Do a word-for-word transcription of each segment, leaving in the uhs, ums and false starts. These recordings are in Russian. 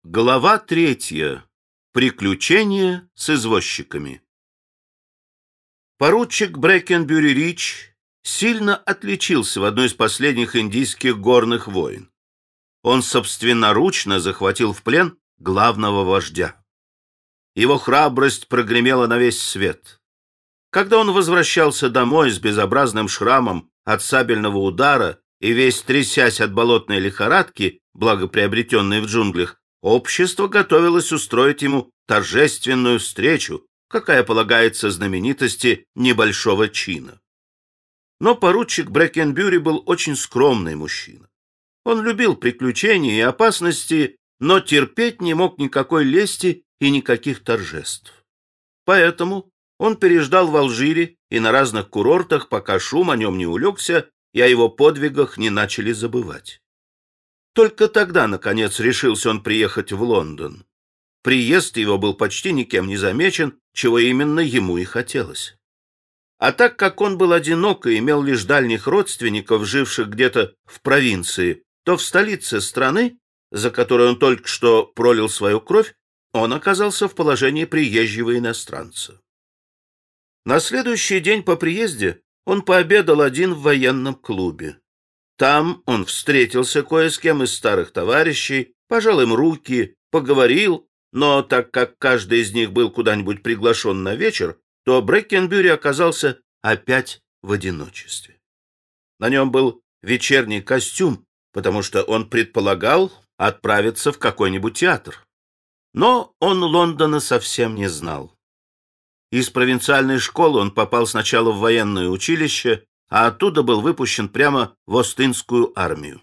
Глава третья. Приключения с извозчиками. Поручик Брэкенбюри-Рич сильно отличился в одной из последних индийских горных войн. Он собственноручно захватил в плен главного вождя. Его храбрость прогремела на весь свет. Когда он возвращался домой с безобразным шрамом от сабельного удара и весь трясясь от болотной лихорадки, благоприобретенной в джунглях, общество готовилось устроить ему торжественную встречу, какая полагается знаменитости небольшого чина. Но поручик Брэкенбюри был очень скромный мужчина. Он любил приключения и опасности, но терпеть не мог никакой лести и никаких торжеств. Поэтому он переждал в Алжире и на разных курортах, пока шум о нем не улегся и о его подвигах не начали забывать. Только тогда, наконец, решился он приехать в Лондон. Приезд его был почти никем не замечен, чего именно ему и хотелось. А так как он был одинок и имел лишь дальних родственников, живших где-то в провинции, то в столице страны, за которой он только что пролил свою кровь, он оказался в положении приезжего иностранца. На следующий день по приезде он пообедал один в военном клубе. Там он встретился кое с кем из старых товарищей, пожал им руки, поговорил, но так как каждый из них был куда-нибудь приглашен на вечер, то Брэкенбюри оказался опять в одиночестве. На нем был вечерний костюм, потому что он предполагал отправиться в какой-нибудь театр. Но он Лондона совсем не знал. Из провинциальной школы он попал сначала в военное училище, а оттуда был выпущен прямо в Остинскую армию.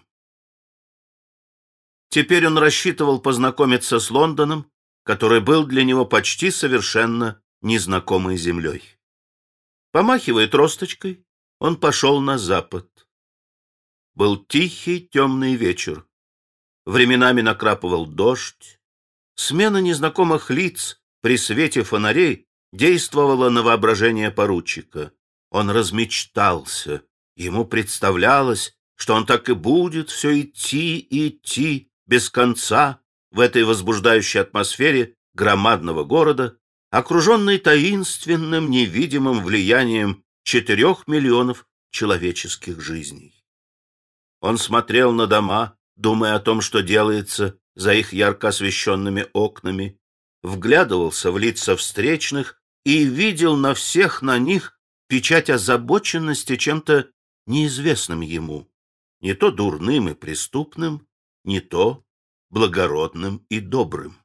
Теперь он рассчитывал познакомиться с Лондоном, который был для него почти совершенно незнакомой землей. Помахивая тросточкой, он пошел на запад. Был тихий темный вечер. Временами накрапывал дождь. Смена незнакомых лиц при свете фонарей действовала на воображение поручика. Он размечтался. Ему представлялось, что он так и будет все идти и идти без конца в этой возбуждающей атмосфере громадного города, окруженной таинственным невидимым влиянием четырех миллионов человеческих жизней. Он смотрел на дома, думая о том, что делается за их ярко освещенными окнами, вглядывался в лица встречных и видел на всех на них печать озабоченности чем-то неизвестным ему, не то дурным и преступным, не то благородным и добрым.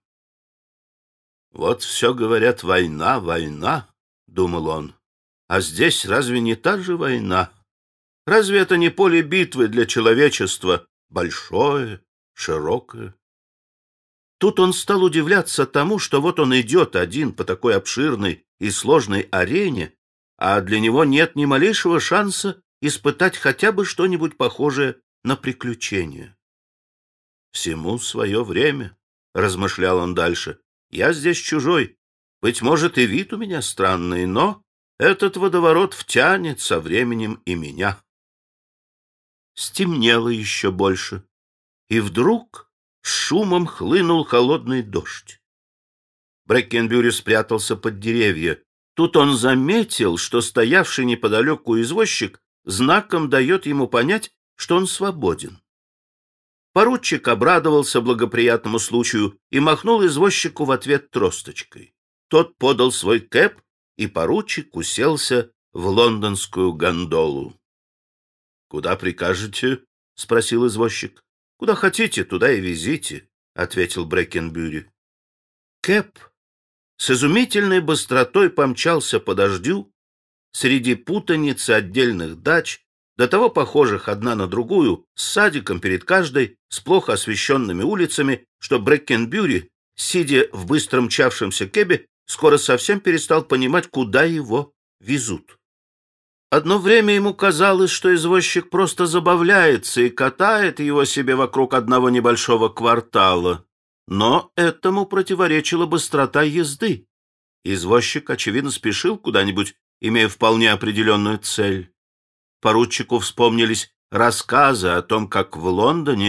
«Вот все говорят, война, война», — думал он, — «а здесь разве не та же война? Разве это не поле битвы для человечества, большое, широкое?» Тут он стал удивляться тому, что вот он идет один по такой обширной и сложной арене, а для него нет ни малейшего шанса испытать хотя бы что-нибудь похожее на приключение. «Всему свое время», — размышлял он дальше. «Я здесь чужой. Быть может, и вид у меня странный, но этот водоворот втянет со временем и меня». Стемнело еще больше, и вдруг с шумом хлынул холодный дождь. Брэкенбюри спрятался под деревья. Тут он заметил, что стоявший неподалеку извозчик знаком дает ему понять, что он свободен. Поручик обрадовался благоприятному случаю и махнул извозчику в ответ тросточкой. Тот подал свой кэп, и поручик уселся в лондонскую гондолу. — Куда прикажете? — спросил извозчик. — Куда хотите, туда и везите, — ответил Брэкенбюри. Кэп с изумительной быстротой помчался по дождю среди путаницы отдельных дач, до того похожих одна на другую, с садиком перед каждой, с плохо освещенными улицами, что Брэкенбюри, сидя в быстро мчавшемся кэбе, скоро совсем перестал понимать, куда его везут. Одно время ему казалось, что извозчик просто забавляется и катает его себе вокруг одного небольшого квартала. Но этому противоречила быстрота езды. Извозчик, очевидно, спешил куда-нибудь, имея вполне определенную цель. Поручику вспомнились рассказы о том, как в Лондоне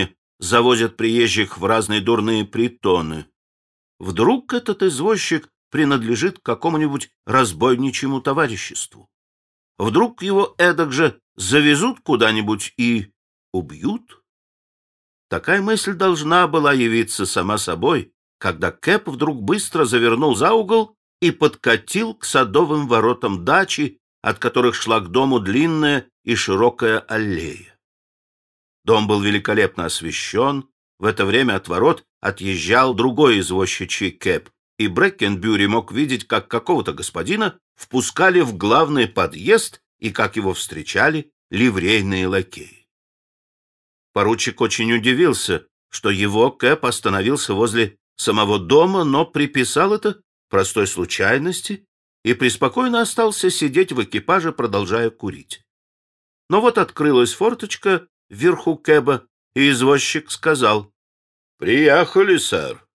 завозят приезжих в разные дурные притоны. Вдруг этот извозчик принадлежит какому-нибудь разбойничьему товариществу? Вдруг его эдак же завезут куда-нибудь и убьют? Такая мысль должна была явиться сама собой, когда Кэп вдруг быстро завернул за угол и подкатил к садовым воротам дачи, от которых шла к дому длинная и широкая аллея. Дом был великолепно освещен. В это время от ворот отъезжал другой извозчичий Кэп, и Брэкенбюри мог видеть, как какого-то господина впускали в главный подъезд и как его встречали ливрейные лакеи. Поручик очень удивился, что его Кэп остановился возле самого дома, но приписал это простой случайности и преспокойно остался сидеть в экипаже, продолжая курить. Но вот открылась форточка вверху Кэба, и извозчик сказал: «Приехали, сэр».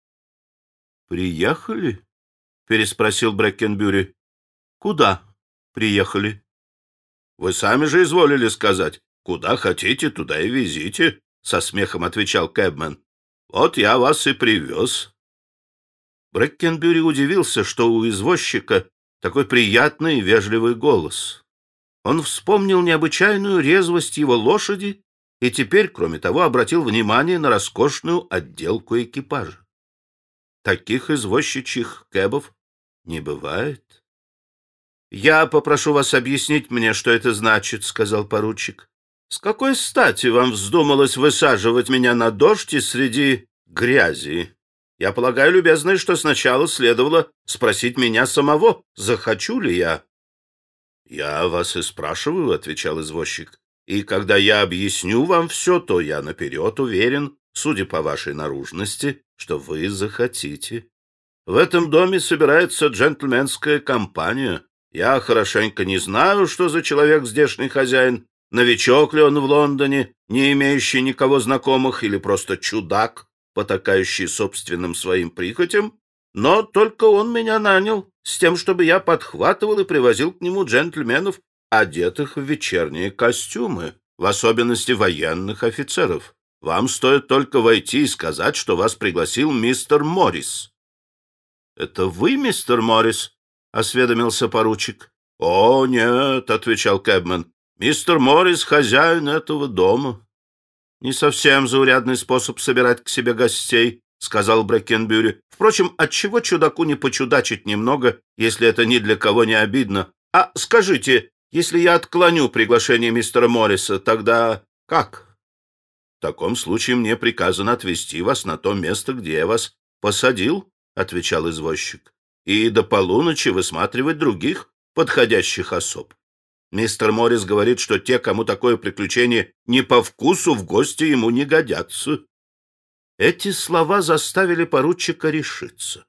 «Приехали?» — переспросил Брэкенбюри. «Куда приехали?» «Вы сами же изволили сказать. Куда хотите, туда и везите», — со смехом отвечал кэбмен. «Вот я вас и привез». Брэкенбюри удивился, что у извозчика такой приятный и вежливый голос. Он вспомнил необычайную резвость его лошади и теперь, кроме того, обратил внимание на роскошную отделку экипажа. Таких извозчичьих кэбов не бывает. «Я попрошу вас объяснить мне, что это значит», — сказал поручик. «С какой стати вам вздумалось высаживать меня на дождь и среди грязи? Я полагаю, любезный, что сначала следовало спросить меня самого, захочу ли я». «Я вас и спрашиваю», — отвечал извозчик. «И когда я объясню вам все, то я наперед уверен, судя по вашей наружности, что вы захотите. В этом доме собирается джентльменская компания. Я хорошенько не знаю, что за человек здешний хозяин, новичок ли он в Лондоне, не имеющий никого знакомых, или просто чудак, потакающий собственным своим прихотям, но только он меня нанял с тем, чтобы я подхватывал и привозил к нему джентльменов, одетых в вечерние костюмы, в особенности военных офицеров. Вам стоит только войти и сказать, что вас пригласил мистер Моррис». «Это вы, мистер Моррис?» — осведомился поручик. «О, нет», — отвечал кэбмен, — «мистер Моррис — хозяин этого дома». «Не совсем заурядный способ собирать к себе гостей», — сказал Брэкенбюри. «Впрочем, отчего чудаку не почудачить немного, если это ни для кого не обидно? А скажите, если я отклоню приглашение мистера Морриса, тогда как?» «В таком случае мне приказано отвезти вас на то место, где я вас посадил», — отвечал извозчик, «и до полуночи высматривать других подходящих особ. Мистер Моррис говорит, что те, кому такое приключение не по вкусу, в гости ему не годятся». Эти слова заставили поручика решиться.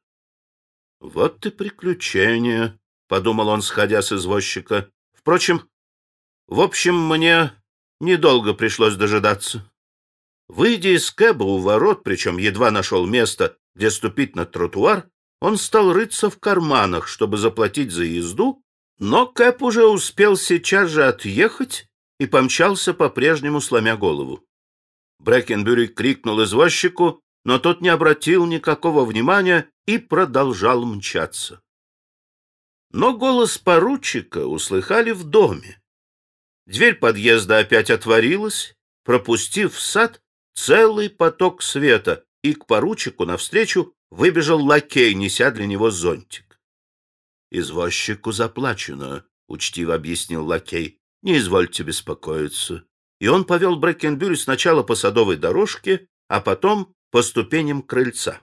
«Вот и приключение», — подумал он, сходя с извозчика. «Впрочем, в общем, мне недолго пришлось дожидаться». Выйдя из кэба у ворот, причем едва нашел место, где ступить на тротуар, он стал рыться в карманах, чтобы заплатить за езду, но кэб уже успел сейчас же отъехать и помчался по-прежнему, сломя голову. Брэкенбюри крикнул извозчику, но тот не обратил никакого внимания и продолжал мчаться. Но голос поручика услыхали в доме. Дверь подъезда опять отворилась, пропустив в сад целый поток света, и к поручику навстречу выбежал лакей, неся для него зонтик. «Извозчику заплачено», — учтиво объяснил лакей. «Не извольте беспокоиться». И он повел Брэкенбюри сначала по садовой дорожке, а потом по ступеням крыльца.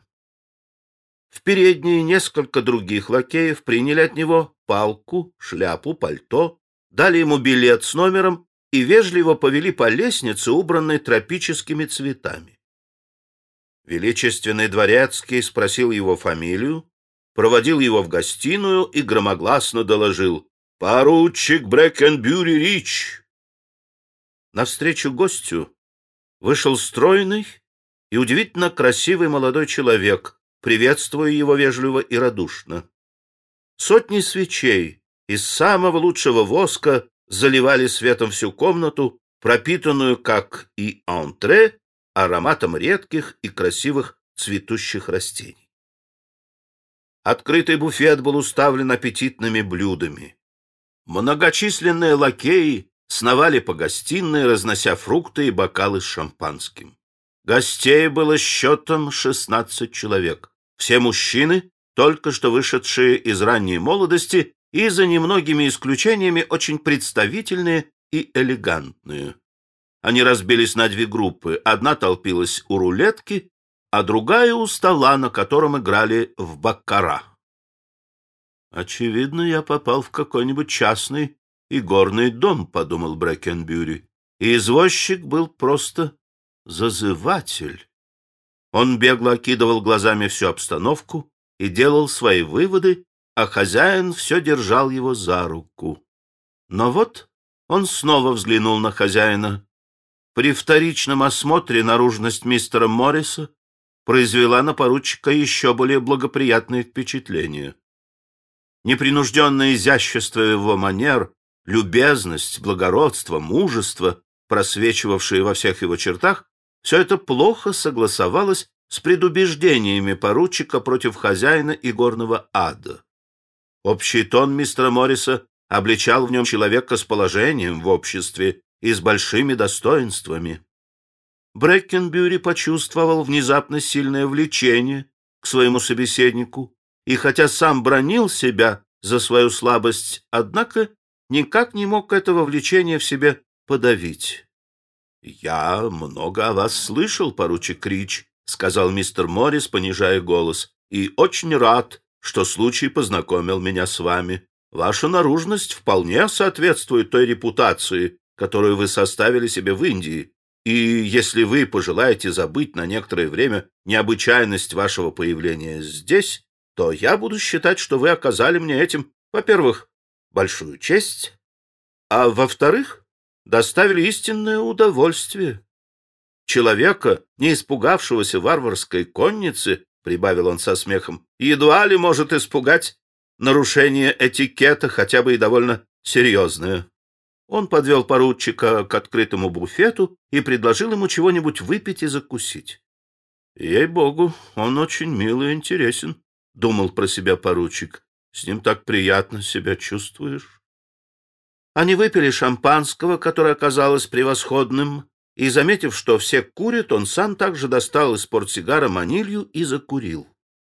В передней несколько других лакеев приняли от него палку, шляпу, пальто, дали ему билет с номером и вежливо повели по лестнице, убранной тропическими цветами. Величественный дворецкий спросил его фамилию, проводил его в гостиную и громогласно доложил: «Поручик Брэкенбюри Рич». Навстречу гостю вышел стройный и удивительно красивый молодой человек, приветствуя его вежливо и радушно. Сотни свечей из самого лучшего воска заливали светом всю комнату, пропитанную, как и антре, ароматом редких и красивых цветущих растений. Открытый буфет был уставлен аппетитными блюдами. Многочисленные лакеи сновали по гостиной, разнося фрукты и бокалы с шампанским. Гостей было счетом шестнадцать человек. Все мужчины, только что вышедшие из ранней молодости и, за немногими исключениями, очень представительные и элегантные. Они разбились на две группы. Одна толпилась у рулетки, а другая у стола, на котором играли в баккара. «Очевидно, я попал в какой-нибудь частный игорный дом», — подумал Брэкенбюри. И извозчик был просто зазыватель. Он бегло окидывал глазами всю обстановку и делал свои выводы, а хозяин все держал его за руку. Но вот он снова взглянул на хозяина. При вторичном осмотре наружность мистера Морриса произвела на поручика еще более благоприятное впечатление. Непринужденное изящество его манер, любезность, благородство, мужество, просвечивавшие во всех его чертах, все это плохо согласовалось с предубеждениями поручика против хозяина игорного ада. Общий тон мистера Морриса обличал в нем человека с положением в обществе и с большими достоинствами. Брэкенбюри почувствовал внезапно сильное влечение к своему собеседнику, и хотя сам бранил себя за свою слабость, однако никак не мог этого влечения в себе подавить. «Я много о вас слышал, поручик Крич», — сказал мистер Моррис, понижая голос, «и очень рад, что случай познакомил меня с вами. Ваша наружность вполне соответствует той репутации, которую вы составили себе в Индии, и если вы пожелаете забыть на некоторое время необычайность вашего появления здесь, то я буду считать, что вы оказали мне этим, во-первых, большую честь, а во-вторых, доставили истинное удовольствие. Человека, не испугавшегося варварской конницы, — прибавил он со смехом, — едва ли может испугать нарушение этикета, хотя бы и довольно серьезное. Он подвел поручика к открытому буфету и предложил ему чего-нибудь выпить и закусить. «Ей-богу, он очень милый и интересен», — думал про себя поручик. «С ним так приятно себя чувствуешь». Они выпили шампанского, которое оказалось превосходным, и, заметив, что все курят, он сам также достал из портсигара манилью и закурил.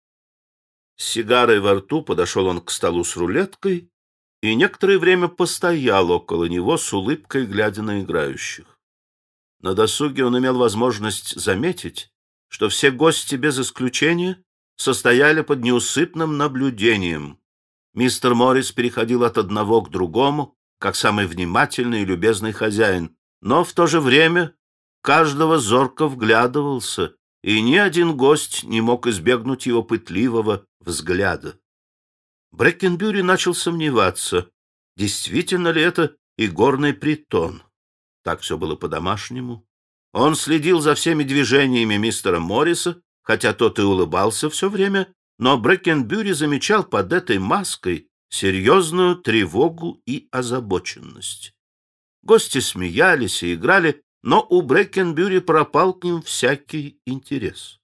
С сигарой во рту подошел он к столу с рулеткой и некоторое время постоял около него с улыбкой, глядя на играющих. На досуге он имел возможность заметить, что все гости без исключения состояли под неусыпным наблюдением. Мистер Моррис переходил от одного к другому, как самый внимательный и любезный хозяин, но в то же время каждого зорко вглядывался, и ни один гость не мог избегнуть его пытливого взгляда. Брэкенбюри начал сомневаться, действительно ли это игорный притон. Так все было по-домашнему. Он следил за всеми движениями мистера Морриса, хотя тот и улыбался все время, но Брэкенбюри замечал под этой маской серьезную тревогу и озабоченность. Гости смеялись и играли, но у Брэкенбюри пропал к ним всякий интерес.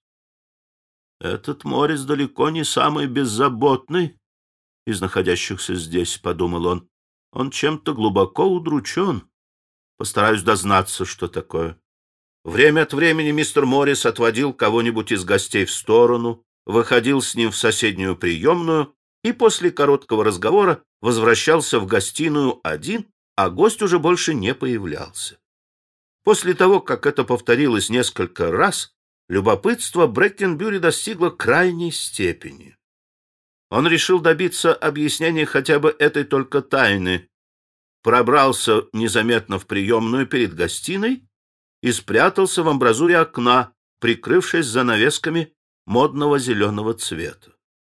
«Этот Моррис далеко не самый беззаботный из находящихся здесь», — подумал он. «Он чем-то глубоко удручен. Постараюсь дознаться, что такое». Время от времени мистер Моррис отводил кого-нибудь из гостей в сторону, выходил с ним в соседнюю приемную и после короткого разговора возвращался в гостиную один, а гость уже больше не появлялся. После того, как это повторилось несколько раз, любопытство Брэкенбюри достигло крайней степени. Он решил добиться объяснения хотя бы этой только тайны, пробрался незаметно в приемную перед гостиной и спрятался в амбразуре окна, прикрывшись занавесками модного зеленого цвета.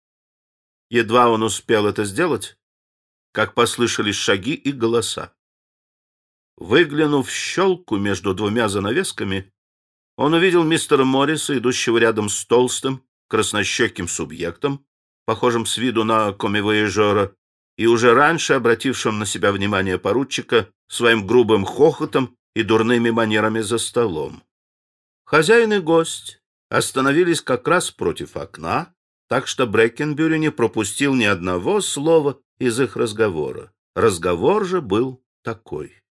Едва он успел это сделать, как послышались шаги и голоса. Выглянув в щелку между двумя занавесками, он увидел мистера Морриса, идущего рядом с толстым, краснощеким субъектом, похожим с виду на коммивояжера, и уже раньше обратившим на себя внимание поручика своим грубым хохотом и дурными манерами за столом. Хозяин и гость остановились как раз против окна, так что Брэкенбюри не пропустил ни одного слова из их разговора. Разговор же был такой.